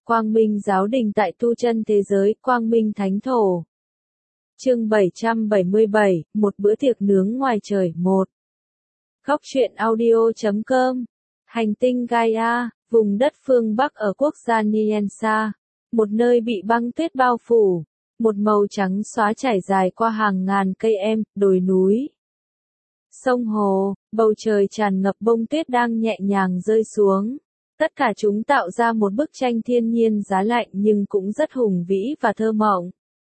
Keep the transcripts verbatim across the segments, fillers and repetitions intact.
Quang Minh Giáo Đình tại tu chân thế giới, Quang Minh Thánh Thổ. Chương bảy trăm bảy mươi bảy, một bữa tiệc nướng ngoài trời, một. Góc truyện audio chấm com. Hành tinh Gaia, vùng đất phương Bắc ở quốc gia Niensa, một nơi bị băng tuyết bao phủ, một màu trắng xóa trải dài qua hàng ngàn cây em, đồi núi, sông hồ, bầu trời tràn ngập bông tuyết đang nhẹ nhàng rơi xuống. Tất cả chúng tạo ra một bức tranh thiên nhiên giá lạnh nhưng cũng rất hùng vĩ và thơ mộng.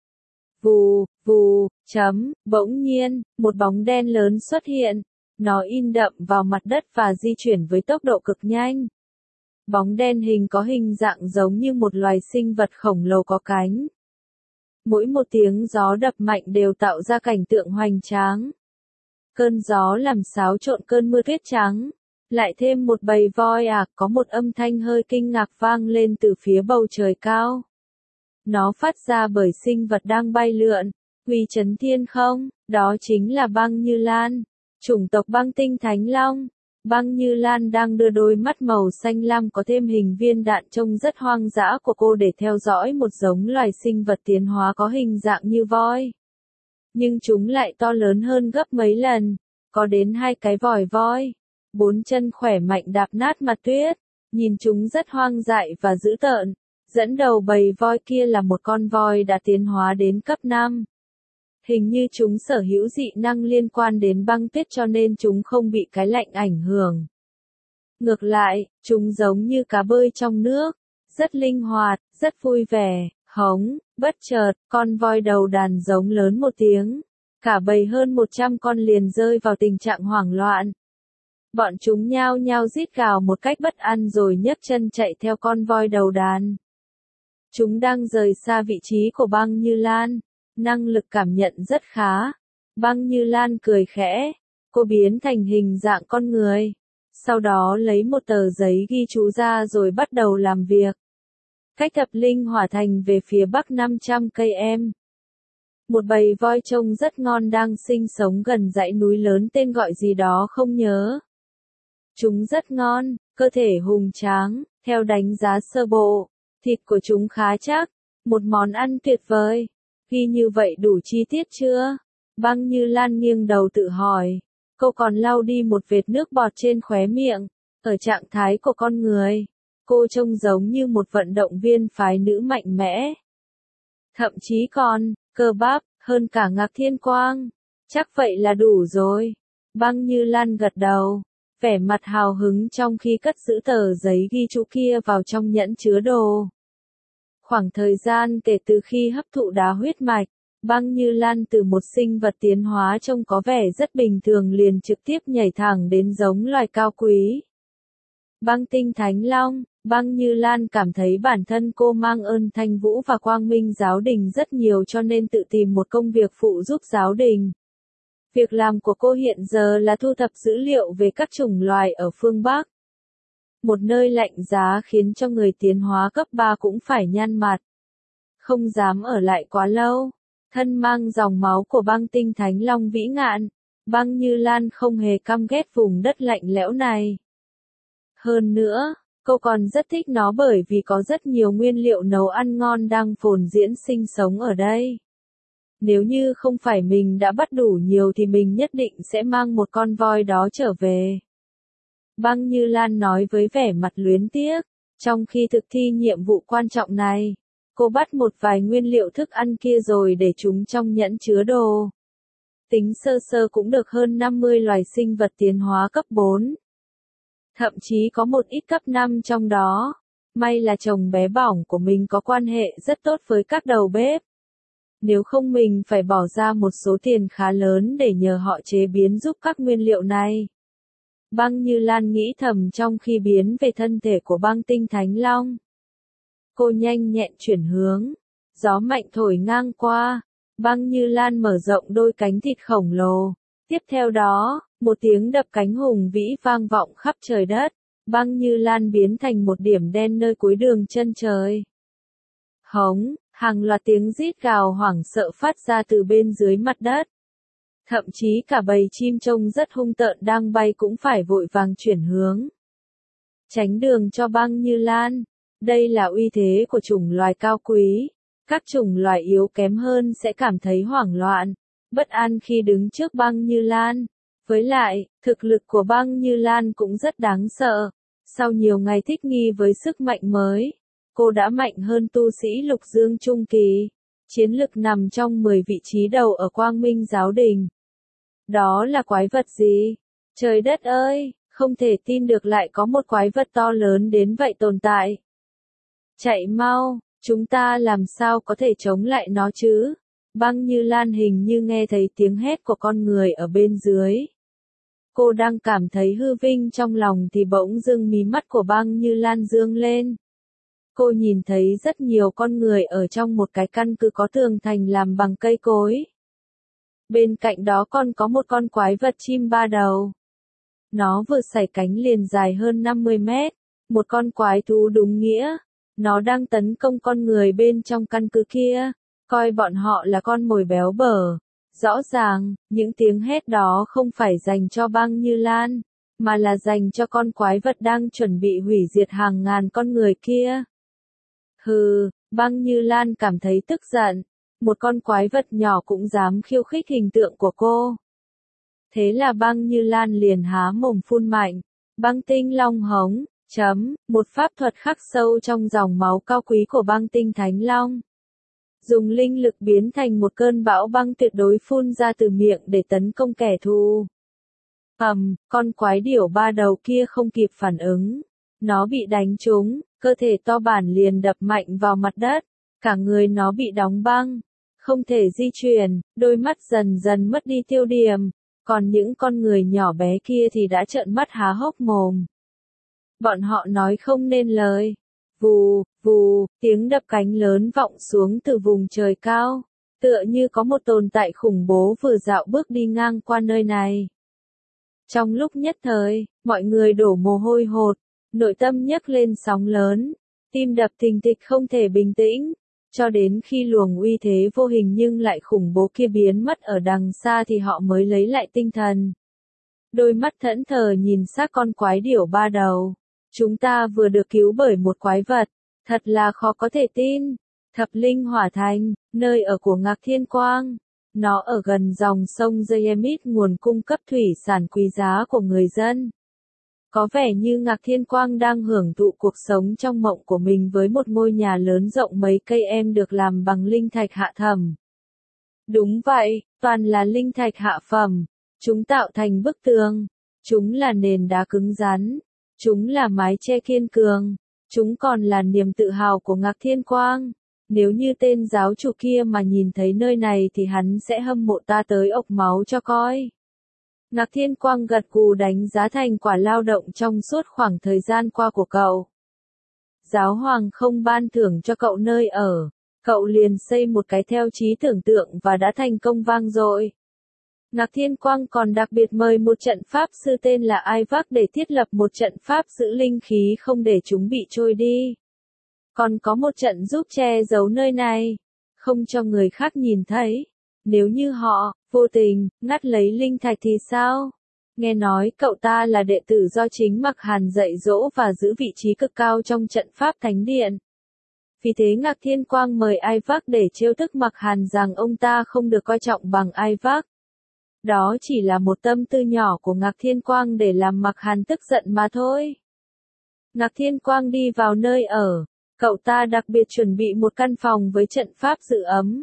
Vù, vù, chấm, bỗng nhiên, một bóng đen lớn xuất hiện. Nó in đậm vào mặt đất và di chuyển với tốc độ cực nhanh. Bóng đen hình có hình dạng giống như một loài sinh vật khổng lồ có cánh. Mỗi một tiếng gió đập mạnh đều tạo ra cảnh tượng hoành tráng. Cơn gió làm xáo trộn cơn mưa tuyết trắng. Lại thêm một bầy voi ạc, có một âm thanh hơi kinh ngạc vang lên từ phía bầu trời cao. Nó phát ra bởi sinh vật đang bay lượn, uy chấn thiên không, đó chính là Băng Như Lan, chủng tộc băng tinh Thánh Long. Băng Như Lan đang đưa đôi mắt màu xanh lam có thêm hình viên đạn trông rất hoang dã của cô để theo dõi một giống loài sinh vật tiến hóa có hình dạng như voi. Nhưng chúng lại to lớn hơn gấp mấy lần, có đến hai cái vòi voi. Bốn chân khỏe mạnh đạp nát mặt tuyết, nhìn chúng rất hoang dại và dữ tợn. Dẫn đầu bầy voi kia là một con voi đã tiến hóa đến cấp năm. Hình như chúng sở hữu dị năng liên quan đến băng tuyết cho nên chúng không bị cái lạnh ảnh hưởng. Ngược lại, chúng giống như cá bơi trong nước, rất linh hoạt, rất vui vẻ, hống, bất chợt, con voi đầu đàn giống lớn một tiếng. Cả bầy hơn một trăm con liền rơi vào tình trạng hoảng loạn. Bọn chúng nhao nhao rít gào một cách bất an rồi nhấc chân chạy theo con voi đầu đàn. Chúng đang rời xa vị trí của Băng Như Lan, năng lực cảm nhận rất khá. Băng Như Lan cười khẽ, cô biến thành hình dạng con người. Sau đó lấy một tờ giấy ghi chú ra rồi bắt đầu làm việc. Cách thập linh hỏa thành về phía bắc năm trăm cây em. Một bầy voi trông rất ngon đang sinh sống gần dãy núi lớn tên gọi gì đó không nhớ. Chúng rất ngon, cơ thể hùng tráng, theo đánh giá sơ bộ, thịt của chúng khá chắc, một món ăn tuyệt vời. Ghi như vậy đủ chi tiết chưa? Băng Như Lan nghiêng đầu tự hỏi. Cô còn lau đi một vệt nước bọt trên khóe miệng. Ở trạng thái của con người, cô trông giống như một vận động viên phái nữ mạnh mẽ. Thậm chí còn, cơ bắp, hơn cả Ngạc Thiên Quang. Chắc vậy là đủ rồi. Băng Như Lan gật đầu, vẻ mặt hào hứng trong khi cất giữ tờ giấy ghi chú kia vào trong nhẫn chứa đồ. Khoảng thời gian kể từ khi hấp thụ đá huyết mạch, Băng Như Lan từ một sinh vật tiến hóa trông có vẻ rất bình thường liền trực tiếp nhảy thẳng đến giống loài cao quý. Băng tinh Thánh Long, Băng Như Lan cảm thấy bản thân cô mang ơn Thanh Vũ và Quang Minh Giáo Đình rất nhiều cho nên tự tìm một công việc phụ giúp giáo đình. Việc làm của cô hiện giờ là thu thập dữ liệu về các chủng loài ở phương Bắc. Một nơi lạnh giá khiến cho người tiến hóa cấp ba cũng phải nhăn mặt. Không dám ở lại quá lâu. Thân mang dòng máu của băng tinh Thánh Long vĩ ngạn, Băng Như Lan không hề căm ghét vùng đất lạnh lẽo này. Hơn nữa, cô còn rất thích nó bởi vì có rất nhiều nguyên liệu nấu ăn ngon đang phồn diễn sinh sống ở đây. Nếu như không phải mình đã bắt đủ nhiều thì mình nhất định sẽ mang một con voi đó trở về. Băng Như Lan nói với vẻ mặt luyến tiếc, trong khi thực thi nhiệm vụ quan trọng này, cô bắt một vài nguyên liệu thức ăn kia rồi để chúng trong nhẫn chứa đồ. Tính sơ sơ cũng được hơn năm mươi loài sinh vật tiến hóa cấp bốn. Thậm chí có một ít cấp năm trong đó. May là chồng bé bỏng của mình có quan hệ rất tốt với các đầu bếp. Nếu không mình phải bỏ ra một số tiền khá lớn để nhờ họ chế biến giúp các nguyên liệu này. Băng Như Lan nghĩ thầm trong khi biến về thân thể của băng tinh Thánh Long. Cô nhanh nhẹn chuyển hướng. Gió mạnh thổi ngang qua. Băng Như Lan mở rộng đôi cánh thịt khổng lồ. Tiếp theo đó, một tiếng đập cánh hùng vĩ vang vọng khắp trời đất. Băng Như Lan biến thành một điểm đen nơi cuối đường chân trời. Hống, hàng loạt tiếng rít gào hoảng sợ phát ra từ bên dưới mặt đất. Thậm chí cả bầy chim trông rất hung tợn đang bay cũng phải vội vàng chuyển hướng. Tránh đường cho Băng Như Lan. Đây là uy thế của chủng loài cao quý. Các chủng loài yếu kém hơn sẽ cảm thấy hoảng loạn, bất an khi đứng trước Băng Như Lan. Với lại, thực lực của Băng Như Lan cũng rất đáng sợ. Sau nhiều ngày thích nghi với sức mạnh mới, cô đã mạnh hơn tu sĩ Lục Dương Trung Kỳ. Chiến lực nằm trong mười vị trí đầu ở Quang Minh Giáo Đình. Đó là quái vật gì? Trời đất ơi, không thể tin được lại có một quái vật to lớn đến vậy tồn tại. Chạy mau, chúng ta làm sao có thể chống lại nó chứ? Băng Như Lan hình như nghe thấy tiếng hét của con người ở bên dưới. Cô đang cảm thấy hư vinh trong lòng thì bỗng dưng mí mắt của Băng Như Lan dương lên. Cô nhìn thấy rất nhiều con người ở trong một cái căn cứ có tường thành làm bằng cây cối. Bên cạnh đó còn có một con quái vật chim ba đầu. Nó vừa sải cánh liền dài hơn năm mươi mét, một con quái thú đúng nghĩa. Nó đang tấn công con người bên trong căn cứ kia, coi bọn họ là con mồi béo bở. Rõ ràng, những tiếng hét đó không phải dành cho Băng Như Lan, mà là dành cho con quái vật đang chuẩn bị hủy diệt hàng ngàn con người kia. Hừ, Băng Như Lan cảm thấy tức giận, một con quái vật nhỏ cũng dám khiêu khích hình tượng của cô. Thế là Băng Như Lan liền há mồm phun mạnh, băng tinh long hống, chấm, một pháp thuật khắc sâu trong dòng máu cao quý của băng tinh thánh long. Dùng linh lực biến thành một cơn bão băng tuyệt đối phun ra từ miệng để tấn công kẻ thù. Ầm, con quái điểu ba đầu kia không kịp phản ứng. Nó bị đánh trúng, cơ thể to bản liền đập mạnh vào mặt đất. Cả người nó bị đóng băng, không thể di chuyển, đôi mắt dần dần mất đi tiêu điểm. Còn những con người nhỏ bé kia thì đã trợn mắt há hốc mồm. Bọn họ nói không nên lời. Vù, vù, tiếng đập cánh lớn vọng xuống từ vùng trời cao. Tựa như có một tồn tại khủng bố vừa dạo bước đi ngang qua nơi này. Trong lúc nhất thời, mọi người đổ mồ hôi hột, nội tâm nhấc lên sóng lớn, tim đập thình thịch không thể bình tĩnh. Cho đến khi luồng uy thế vô hình nhưng lại khủng bố kia biến mất ở đằng xa thì họ mới lấy lại tinh thần. Đôi mắt thẫn thờ nhìn xác con quái điểu ba đầu. Chúng ta vừa được cứu bởi một quái vật, thật là khó có thể tin. Thập Linh Hỏa Thành, nơi ở của Ngạc Thiên Quang. Nó ở gần dòng sông Dayemit, nguồn cung cấp thủy sản quý giá của người dân. Có vẻ như Ngạc Thiên Quang đang hưởng thụ cuộc sống trong mộng của mình với một ngôi nhà lớn rộng mấy cây em được làm bằng linh thạch hạ thầm. Đúng vậy, toàn là linh thạch hạ phẩm. Chúng tạo thành bức tường. Chúng là nền đá cứng rắn. Chúng là mái che kiên cường. Chúng còn là niềm tự hào của Ngạc Thiên Quang. Nếu như tên giáo chủ kia mà nhìn thấy nơi này thì hắn sẽ hâm mộ ta tới ộc máu cho coi. Ngạc Thiên Quang gật gù đánh giá thành quả lao động trong suốt khoảng thời gian qua của cậu. Giáo hoàng không ban thưởng cho cậu nơi ở, cậu liền xây một cái theo trí tưởng tượng và đã thành công vang dội. Ngạc Thiên Quang còn đặc biệt mời một trận pháp sư tên là Ivak để thiết lập một trận pháp giữ linh khí không để chúng bị trôi đi. Còn có một trận giúp che giấu nơi này, không cho người khác nhìn thấy. Nếu như họ, vô tình, ngắt lấy linh thạch thì sao? Nghe nói cậu ta là đệ tử do chính Mặc Hàn dạy dỗ và giữ vị trí cực cao trong trận pháp thánh điện. Vì thế Ngạc Thiên Quang mời Ivak để trêu tức Mặc Hàn rằng ông ta không được coi trọng bằng Ivak. Đó chỉ là một tâm tư nhỏ của Ngạc Thiên Quang để làm Mặc Hàn tức giận mà thôi. Ngạc Thiên Quang đi vào nơi ở, cậu ta đặc biệt chuẩn bị một căn phòng với trận pháp giữ ấm.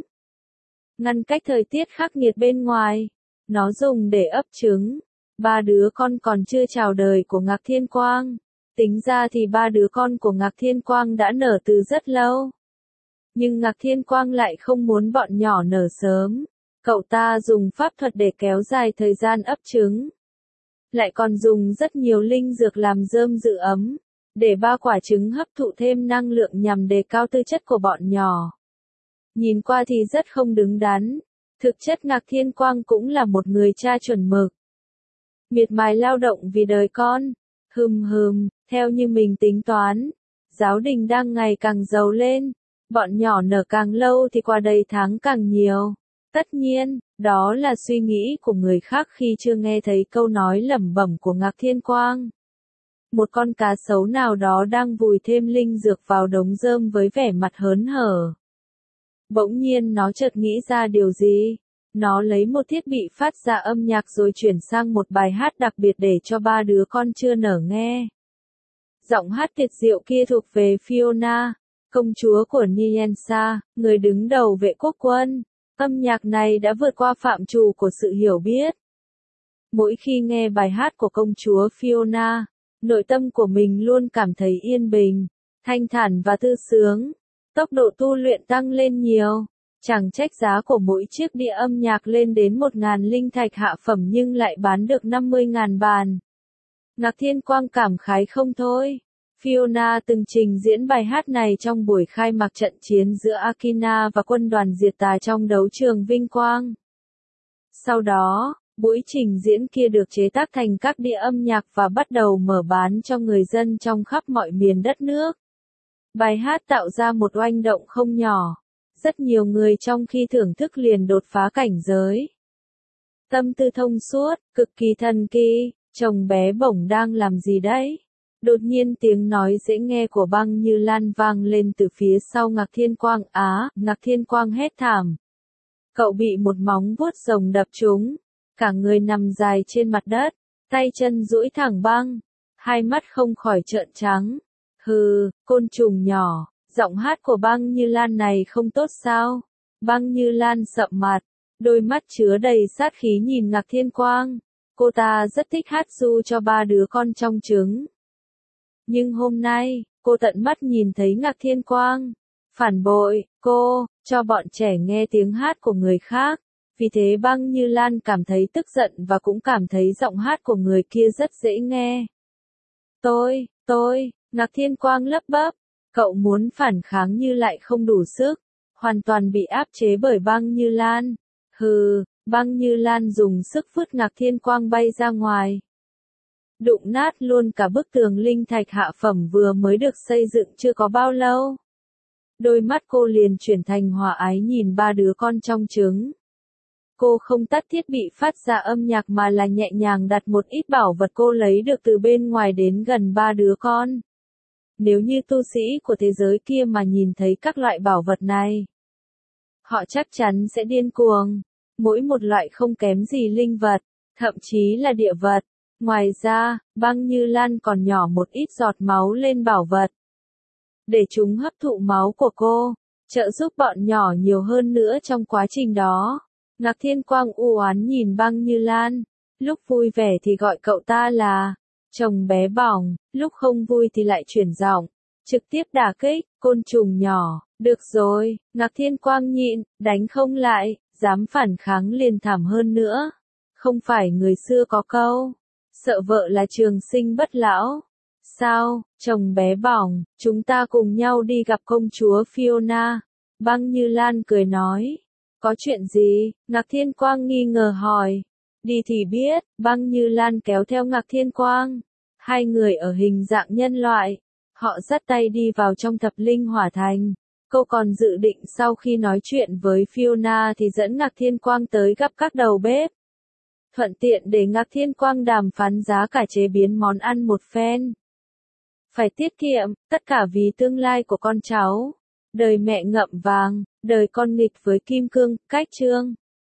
Ngăn cách thời tiết khắc nghiệt bên ngoài, nó dùng để ấp trứng. Ba đứa con còn chưa chào đời của Ngạc Thiên Quang. Tính ra thì ba đứa con của Ngạc Thiên Quang đã nở từ rất lâu. Nhưng Ngạc Thiên Quang lại không muốn bọn nhỏ nở sớm. Cậu ta dùng pháp thuật để kéo dài thời gian ấp trứng. Lại còn dùng rất nhiều linh dược làm rơm giữ ấm, để ba quả trứng hấp thụ thêm năng lượng nhằm đề cao tư chất của bọn nhỏ. Nhìn qua thì rất không đứng đắn. Thực chất Ngạc Thiên Quang cũng là một người cha chuẩn mực. Miệt mài lao động vì đời con. Hừm hừm, theo như mình tính toán, giáo đình đang ngày càng giàu lên. Bọn nhỏ nở càng lâu thì qua đây tháng càng nhiều. Tất nhiên, đó là suy nghĩ của người khác khi chưa nghe thấy câu nói lẩm bẩm của Ngạc Thiên Quang. một con cá sấu nào đó đang vùi thêm linh dược vào đống rơm với vẻ mặt hớn hở. Bỗng nhiên nó chợt nghĩ ra điều gì. Nó lấy một thiết bị phát ra âm nhạc rồi chuyển sang một bài hát đặc biệt để cho ba đứa con chưa nở nghe. Giọng hát tuyệt diệu kia thuộc về Fiona, công chúa của Nyanza, người đứng đầu vệ quốc quân. Âm nhạc này đã vượt qua phạm trù của sự hiểu biết. Mỗi khi nghe bài hát của công chúa Fiona, nội tâm của mình luôn cảm thấy yên bình, thanh thản và thư sướng. Tốc độ tu luyện tăng lên nhiều. Chẳng trách giá của mỗi chiếc đĩa âm nhạc lên đến một ngàn linh thạch hạ phẩm nhưng lại bán được năm mươi ngàn bàn. Ngạc Thiên Quang cảm khái không thôi. Fiona từng trình diễn bài hát này trong buổi khai mạc trận chiến giữa Akina và quân đoàn diệt tà trong đấu trường Vinh Quang. Sau đó, buổi trình diễn kia được chế tác thành các đĩa âm nhạc và bắt đầu mở bán cho người dân trong khắp mọi miền đất nước. Bài hát tạo ra một oanh động không nhỏ. Rất nhiều người trong khi thưởng thức liền đột phá cảnh giới. Tâm tư thông suốt, cực kỳ thần kỳ, chồng bé bổng đang làm gì đấy? Đột nhiên tiếng nói dễ nghe của Băng Như Lan vang lên từ phía sau Ngạc Thiên Quang. Á, Ngạc Thiên Quang hét thảm. Cậu bị một móng vuốt rồng đập trúng, cả người nằm dài trên mặt đất, tay chân duỗi thẳng băng, hai mắt không khỏi trợn trắng. Hừ, côn trùng nhỏ. Giọng hát của Băng Như Lan này không tốt sao? Băng Như Lan sậm mặt, đôi mắt chứa đầy sát khí nhìn Ngạc Thiên Quang. Cô ta rất thích hát ru cho ba đứa con trong trứng. Nhưng hôm nay, cô tận mắt nhìn thấy Ngạc Thiên Quang phản bội cô, cho bọn trẻ nghe tiếng hát của người khác. Vì thế Băng Như Lan cảm thấy tức giận và cũng cảm thấy giọng hát của người kia rất dễ nghe. Tôi, tôi, Ngạc Thiên Quang lắp bắp. Cậu muốn phản kháng nhưng lại không đủ sức, hoàn toàn bị áp chế bởi Băng Như Lan. Hừ, Băng Như Lan dùng sức vứt Ngạc Thiên Quang bay ra ngoài. Đụng nát luôn cả bức tường linh thạch hạ phẩm vừa mới được xây dựng chưa có bao lâu. Đôi mắt cô liền chuyển thành hòa ái nhìn ba đứa con trong trứng. Cô không tắt thiết bị phát ra âm nhạc mà là nhẹ nhàng đặt một ít bảo vật cô lấy được từ bên ngoài đến gần ba đứa con. Nếu như tu sĩ của thế giới kia mà nhìn thấy các loại bảo vật này, họ chắc chắn sẽ điên cuồng. Mỗi một loại không kém gì linh vật, thậm chí là địa vật. Ngoài ra, Băng Như Lan còn nhỏ một ít giọt máu lên bảo vật, để chúng hấp thụ máu của cô, trợ giúp bọn nhỏ nhiều hơn nữa trong quá trình đó. Ngạc Thiên Quang u oán nhìn Băng Như Lan, lúc vui vẻ thì gọi cậu ta là chồng bé bỏng, lúc không vui thì lại chuyển giọng, trực tiếp đả kích, côn trùng nhỏ. Được rồi, Ngạc Thiên Quang nhịn, đánh không lại, dám phản kháng liền thảm hơn nữa. Không phải người xưa có câu, sợ vợ là trường sinh bất lão. Sao, chồng bé bỏng, chúng ta cùng nhau đi gặp công chúa Fiona. Băng Như Lan cười nói. Có chuyện gì? Ngạc Thiên Quang nghi ngờ hỏi. Đi thì biết, Băng Như Lan kéo theo Ngạc Thiên Quang. Hai người ở hình dạng nhân loại. Họ dắt tay đi vào trong thập linh hỏa thành. Cô còn dự định sau khi nói chuyện với Fiona thì dẫn Ngạc Thiên Quang tới gặp các đầu bếp. Thuận tiện để Ngạc Thiên Quang đàm phán giá cả chế biến món ăn một phen. Phải tiết kiệm, tất cả vì tương lai của con cháu. Đời mẹ ngậm vàng, đời con nghịch với kim cương. Cách chương